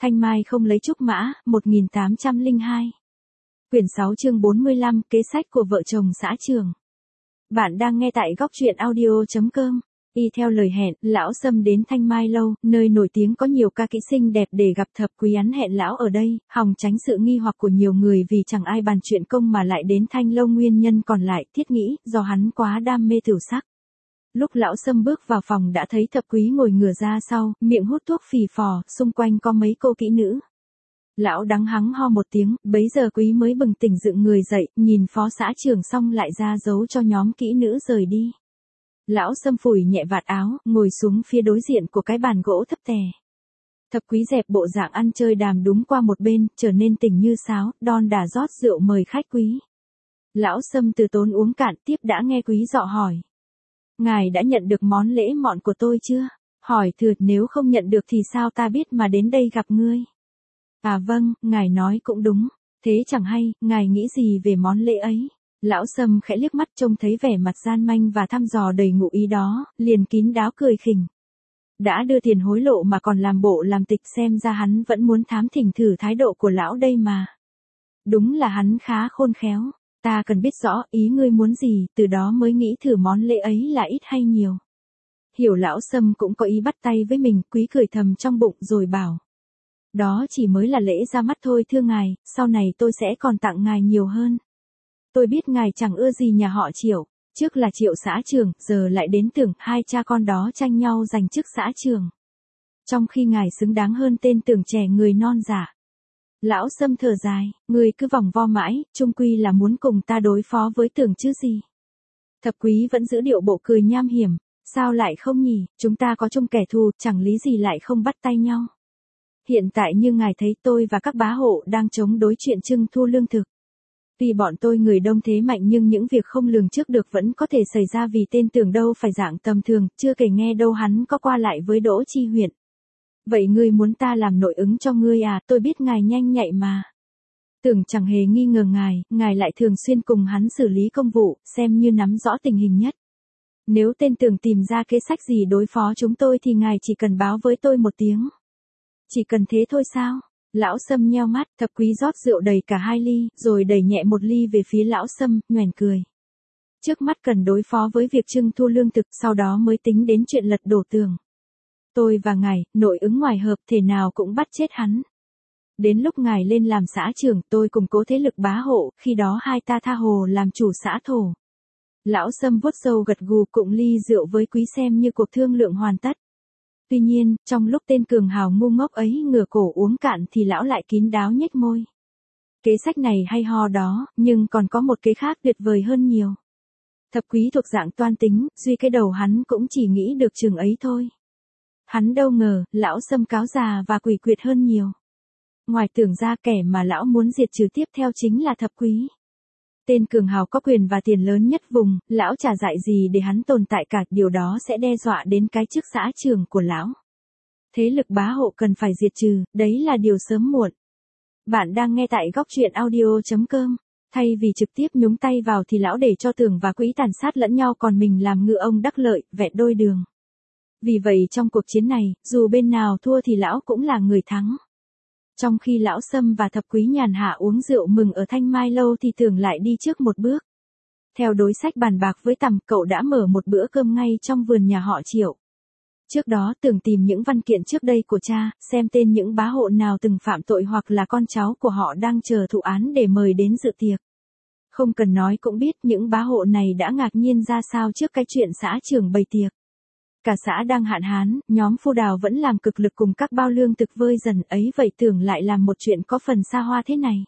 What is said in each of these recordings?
Thanh Mai không lấy trúc mã, 1802. Quyển 6 chương 45, kế sách của vợ chồng xã trường. Bạn đang nghe tại góc truyện audio.com. Y theo lời hẹn, lão Sâm đến Thanh Mai lâu, nơi nổi tiếng có nhiều ca kỹ xinh đẹp để gặp Thập Quý Án hẹn lão ở đây, hòng tránh sự nghi hoặc của nhiều người vì chẳng ai bàn chuyện công mà lại đến Thanh lâu. Nguyên nhân còn lại, thiết nghĩ, do hắn quá đam mê tửu sắc. Lúc lão Sâm bước vào phòng đã thấy Thập Quý ngồi ngửa ra sau, miệng hút thuốc phì phò, xung quanh có mấy cô kỹ nữ. Lão đắng hắng ho một tiếng, bấy giờ Quý mới bừng tỉnh dựng người dậy, nhìn phó xã trưởng xong lại ra dấu cho nhóm kỹ nữ rời đi. Lão Sâm phủi nhẹ vạt áo, ngồi xuống phía đối diện của cái bàn gỗ thấp tè. Thập Quý dẹp bộ dạng ăn chơi đàm đúng qua một bên, trở nên tỉnh như sáo, đon đả rót rượu mời khách quý. Lão Sâm từ tốn uống cạn, tiếp đã nghe Quý dọ hỏi. Ngài đã nhận được món lễ mọn của tôi chưa? Hỏi thừa, nếu không nhận được thì sao ta biết mà đến đây gặp ngươi? À vâng, ngài nói cũng đúng. Thế chẳng hay, ngài nghĩ gì về món lễ ấy? Lão Sâm khẽ liếc mắt trông thấy vẻ mặt gian manh và thăm dò đầy ngụ ý đó, liền kín đáo cười khỉnh. Đã đưa tiền hối lộ mà còn làm bộ làm tịch, xem ra hắn vẫn muốn thám thỉnh thử thái độ của lão đây mà. Đúng là hắn khá khôn khéo. Ta cần biết rõ ý ngươi muốn gì, từ đó mới nghĩ thử món lễ ấy là ít hay nhiều. Hiểu lão Sâm cũng có ý bắt tay với mình, Quý cười thầm trong bụng rồi bảo. Đó chỉ mới là lễ ra mắt thôi thưa ngài, sau này tôi sẽ còn tặng ngài nhiều hơn. Tôi biết ngài chẳng ưa gì nhà họ Triệu, trước là Triệu xã trưởng, giờ lại đến tưởng hai cha con đó tranh nhau giành chức xã trưởng. Trong khi ngài xứng đáng hơn tên Tưởng trẻ người non giả. Lão Sâm thở dài, người cứ vòng vo mãi, chung quy là muốn cùng ta đối phó với Tưởng chứ gì. Thập Quý vẫn giữ điệu bộ cười nham hiểm, sao lại không nhỉ, chúng ta có chung kẻ thù, chẳng lý gì lại không bắt tay nhau. Hiện tại như ngài thấy tôi và các bá hộ đang chống đối chuyện trưng thu lương thực. Vì bọn tôi người đông thế mạnh nhưng những việc không lường trước được vẫn có thể xảy ra vì tên Tưởng đâu phải dạng tầm thường, chưa kể nghe đâu hắn có qua lại với Đỗ Chi huyện. Vậy ngươi muốn ta làm nội ứng cho ngươi à, tôi biết ngài nhanh nhạy mà. Tưởng chẳng hề nghi ngờ ngài lại thường xuyên cùng hắn xử lý công vụ, xem như nắm rõ tình hình nhất. Nếu tên Tưởng tìm ra kế sách gì đối phó chúng tôi thì ngài chỉ cần báo với tôi một tiếng. Chỉ cần thế thôi sao? Lão Sâm nheo mắt, Thập Quý rót rượu đầy cả 2 ly, rồi đẩy nhẹ một ly về phía lão Sâm, nhoẻn cười. Trước mắt cần đối phó với việc trưng thu lương thực, sau đó mới tính đến chuyện lật đổ Tưởng. Tôi và ngài, nội ứng ngoài hợp, thể nào cũng bắt chết hắn. Đến lúc ngài lên làm xã trưởng, tôi cùng cố thế lực bá hộ, khi đó hai ta tha hồ làm chủ xã thổ. Lão Sâm vuốt râu gật gù cụng ly rượu với Quý xem như cuộc thương lượng hoàn tất. Tuy nhiên, trong lúc tên cường hào ngu ngốc ấy ngửa cổ uống cạn thì lão lại kín đáo nhếch môi. Kế sách này hay ho đó, nhưng còn có một kế khác tuyệt vời hơn nhiều. Thập Quý thuộc dạng toan tính, duy cái đầu hắn cũng chỉ nghĩ được chừng ấy thôi. Hắn đâu ngờ, lão Sâm cáo già và quỷ quyệt hơn nhiều. Ngoài Tưởng ra kẻ mà lão muốn diệt trừ tiếp theo chính là Thập Quý. Tên cường hào có quyền và tiền lớn nhất vùng, lão chả dạy gì để hắn tồn tại cả, điều đó sẽ đe dọa đến cái chức xã trưởng của lão. Thế lực bá hộ cần phải diệt trừ, đấy là điều sớm muộn. Bạn đang nghe tại góc truyện audio.com. Thay vì trực tiếp nhúng tay vào thì lão để cho Tưởng và Quý tàn sát lẫn nhau còn mình làm ngựa ông đắc lợi, vẹn đôi đường. Vì vậy trong cuộc chiến này, dù bên nào thua thì lão cũng là người thắng. Trong khi lão Sâm và Thập Quý nhàn hạ uống rượu mừng ở Thanh Mai lâu thì Tưởng lại đi trước một bước. Theo đối sách bàn bạc với Tằm, cậu đã mở một bữa cơm ngay trong vườn nhà họ Triệu. Trước đó Tưởng tìm những văn kiện trước đây của cha, xem tên những bá hộ nào từng phạm tội hoặc là con cháu của họ đang chờ thụ án để mời đến dự tiệc. Không cần nói cũng biết những bá hộ này đã ngạc nhiên ra sao trước cái chuyện xã trưởng bày tiệc. Cả xã đang hạn hán, nhóm Phu Đào vẫn làm cực lực cùng các bao lương thực vơi dần ấy, vậy Tưởng lại làm một chuyện có phần xa hoa thế này.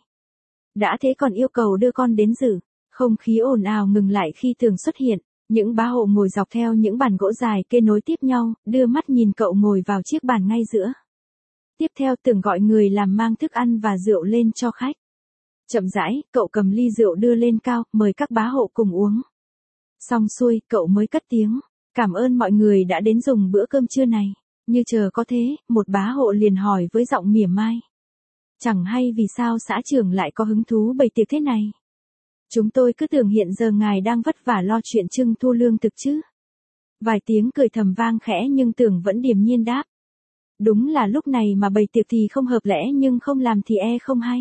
Đã thế còn yêu cầu đưa con đến dự, không khí ồn ào ngừng lại khi Tưởng xuất hiện, những bá hộ ngồi dọc theo những bàn gỗ dài kê nối tiếp nhau, đưa mắt nhìn cậu ngồi vào chiếc bàn ngay giữa. Tiếp theo Tưởng gọi người làm mang thức ăn và rượu lên cho khách. Chậm rãi, cậu cầm ly rượu đưa lên cao, mời các bá hộ cùng uống. Xong xuôi, cậu mới cất tiếng. Cảm ơn mọi người đã đến dùng bữa cơm trưa này. Như chờ có thế, một bá hộ liền hỏi với giọng mỉa mai. Chẳng hay vì sao xã trưởng lại có hứng thú bày tiệc thế này. Chúng tôi cứ tưởng hiện giờ ngài đang vất vả lo chuyện trưng thu lương thực chứ. Vài tiếng cười thầm vang khẽ nhưng Tưởng vẫn điềm nhiên đáp. Đúng là lúc này mà bày tiệc thì không hợp lẽ nhưng không làm thì không hay.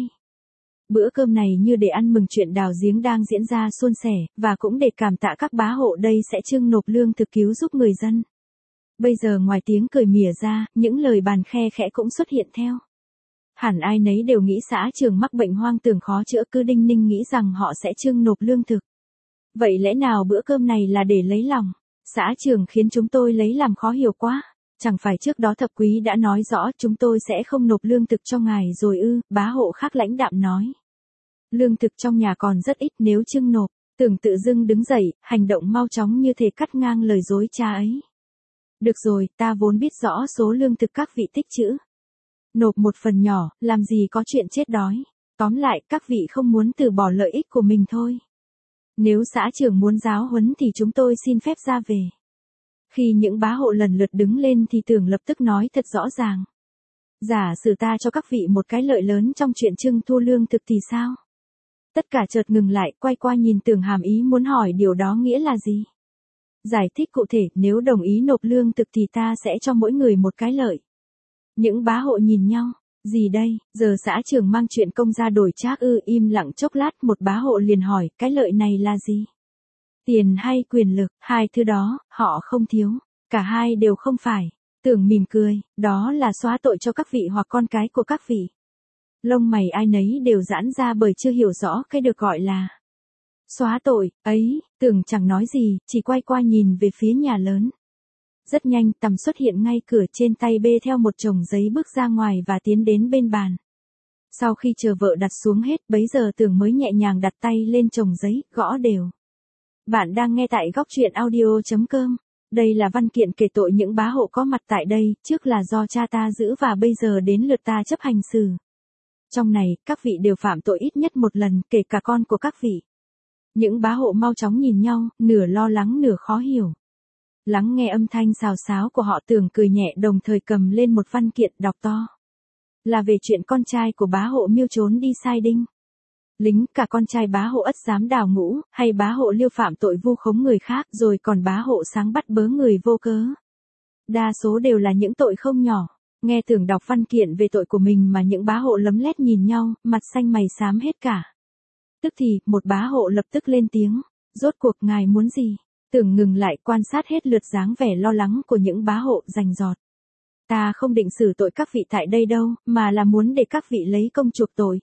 Bữa cơm này như để ăn mừng chuyện đào giếng đang diễn ra suôn sẻ, và cũng để cảm tạ các bá hộ đây sẽ trưng nộp lương thực cứu giúp người dân. Bây giờ ngoài tiếng cười mỉa ra, những lời bàn khe khẽ cũng xuất hiện theo. Hẳn ai nấy đều nghĩ xã Trường mắc bệnh hoang tưởng khó chữa, cứ đinh ninh nghĩ rằng họ sẽ trưng nộp lương thực. Vậy lẽ nào bữa cơm này là để lấy lòng? Xã Trường khiến chúng tôi lấy làm khó hiểu quá. Chẳng phải trước đó thập quý đã nói rõ chúng tôi sẽ không nộp lương thực cho ngài rồi ư? Bá hộ khác lãnh đạm nói. Lương thực trong nhà còn rất ít, nếu trưng nộp. Tưởng tự dưng đứng dậy, hành động mau chóng như thể cắt ngang lời dối cha ấy. Được rồi, ta vốn biết rõ số lương thực các vị tích trữ. Nộp một phần nhỏ, làm gì có chuyện chết đói. Tóm lại, các vị không muốn từ bỏ lợi ích của mình thôi. Nếu xã trưởng muốn giáo huấn thì chúng tôi xin phép ra về. Khi những bá hộ lần lượt đứng lên thì Tưởng lập tức nói thật rõ ràng. Giả sử ta cho các vị một cái lợi lớn trong chuyện trưng thu lương thực thì sao? Tất cả chợt ngừng lại, quay qua nhìn Tưởng hàm ý muốn hỏi điều đó nghĩa là gì? Giải thích cụ thể, nếu đồng ý nộp lương thực thì ta sẽ cho mỗi người một cái lợi. Những bá hộ nhìn nhau. Gì đây, giờ xã trưởng mang chuyện công ra đổi trác ư? Im lặng chốc lát, một bá hộ liền hỏi, cái lợi này là gì? Tiền hay quyền lực? Hai thứ đó, họ không thiếu. Cả hai đều không phải. Tưởng mỉm cười, đó là xóa tội cho các vị hoặc con cái của các vị. Lông mày ai nấy đều giãn ra bởi chưa hiểu rõ cái được gọi là xóa tội ấy. Tưởng chẳng nói gì, chỉ quay qua nhìn về phía nhà lớn. Rất nhanh, Tầm xuất hiện ngay cửa, trên tay bê theo một chồng giấy bước ra ngoài và tiến đến bên bàn. Sau khi chờ vợ đặt xuống hết, bấy giờ Tưởng mới nhẹ nhàng đặt tay lên chồng giấy, gõ đều. Bạn đang nghe tại góc truyện audio.com. Đây là văn kiện kể tội những bá hộ có mặt tại đây, trước là do cha ta giữ và bây giờ đến lượt ta chấp hành xử. Trong này, các vị đều phạm tội ít nhất một lần, kể cả con của các vị. Những bá hộ mau chóng nhìn nhau, nửa lo lắng nửa khó hiểu. Lắng nghe âm thanh xào xáo của họ, Tưởng cười nhẹ đồng thời cầm lên một văn kiện đọc to. Là về chuyện con trai của bá hộ Miêu trốn đi sai đinh. Lính, cả con trai bá hộ Ất dám đào ngũ, hay bá hộ Liêu phạm tội vu khống người khác, rồi còn bá hộ Sáng bắt bớ người vô cớ. Đa số đều là những tội không nhỏ. Nghe Tưởng đọc văn kiện về tội của mình mà những bá hộ lấm lét nhìn nhau, mặt xanh mày xám hết cả. Tức thì, một bá hộ lập tức lên tiếng. Rốt cuộc ngài muốn gì? Tưởng ngừng lại, quan sát hết lượt dáng vẻ lo lắng của những bá hộ, rành rọt. Ta không định xử tội các vị tại đây đâu, mà là muốn để các vị lấy công chuộc tội.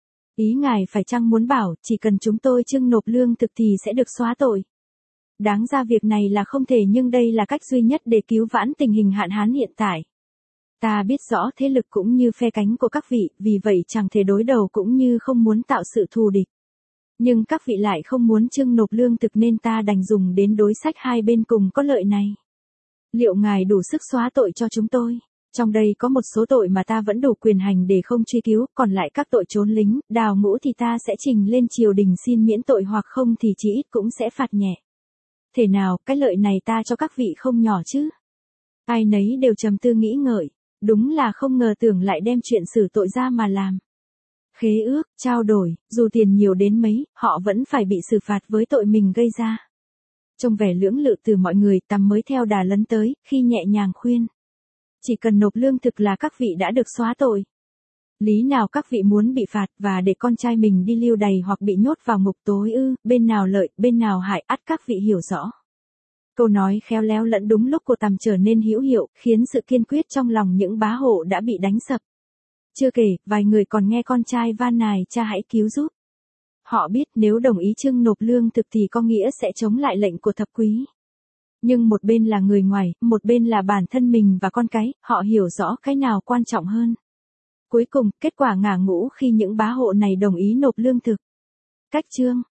Ý ngài phải chăng muốn bảo, chỉ cần chúng tôi trưng nộp lương thực thì sẽ được xóa tội? Đáng ra việc này là không thể, nhưng đây là cách duy nhất để cứu vãn tình hình hạn hán hiện tại. Ta biết rõ thế lực cũng như phe cánh của các vị, vì vậy chẳng thể đối đầu cũng như không muốn tạo sự thù địch. Nhưng các vị lại không muốn trưng nộp lương thực nên ta đành dùng đến đối sách hai bên cùng có lợi này. Liệu ngài đủ sức xóa tội cho chúng tôi? Trong đây có một số tội mà ta vẫn đủ quyền hành để không truy cứu, còn lại các tội trốn lính, đào ngũ thì ta sẽ trình lên triều đình xin miễn tội, hoặc không thì chí ít cũng sẽ phạt nhẹ. Thế nào, cái lợi này ta cho các vị không nhỏ chứ? Ai nấy đều trầm tư nghĩ ngợi, đúng là không ngờ Tưởng lại đem chuyện xử tội ra mà làm. Khế ước, trao đổi, dù tiền nhiều đến mấy, họ vẫn phải bị xử phạt với tội mình gây ra. Trong vẻ lưỡng lự từ mọi người, Tầm mới theo đà lấn tới, khi nhẹ nhàng khuyên. Chỉ cần nộp lương thực là các vị đã được xóa tội. Lý nào các vị muốn bị phạt và để con trai mình đi lưu đày hoặc bị nhốt vào ngục tối ư? Bên nào lợi, bên nào hại, ắt các vị hiểu rõ. Câu nói khéo léo lẫn đúng lúc của Tầm trở nên hữu hiệu, khiến sự kiên quyết trong lòng những bá hộ đã bị đánh sập. Chưa kể, vài người còn nghe con trai van nài cha hãy cứu giúp. Họ biết nếu đồng ý trưng nộp lương thực thì có nghĩa sẽ chống lại lệnh của thập quý. Nhưng một bên là người ngoài, một bên là bản thân mình và con cái, họ hiểu rõ cái nào quan trọng hơn. Cuối cùng, kết quả ngả ngũ khi những bá hộ này đồng ý nộp lương thực. Cách chương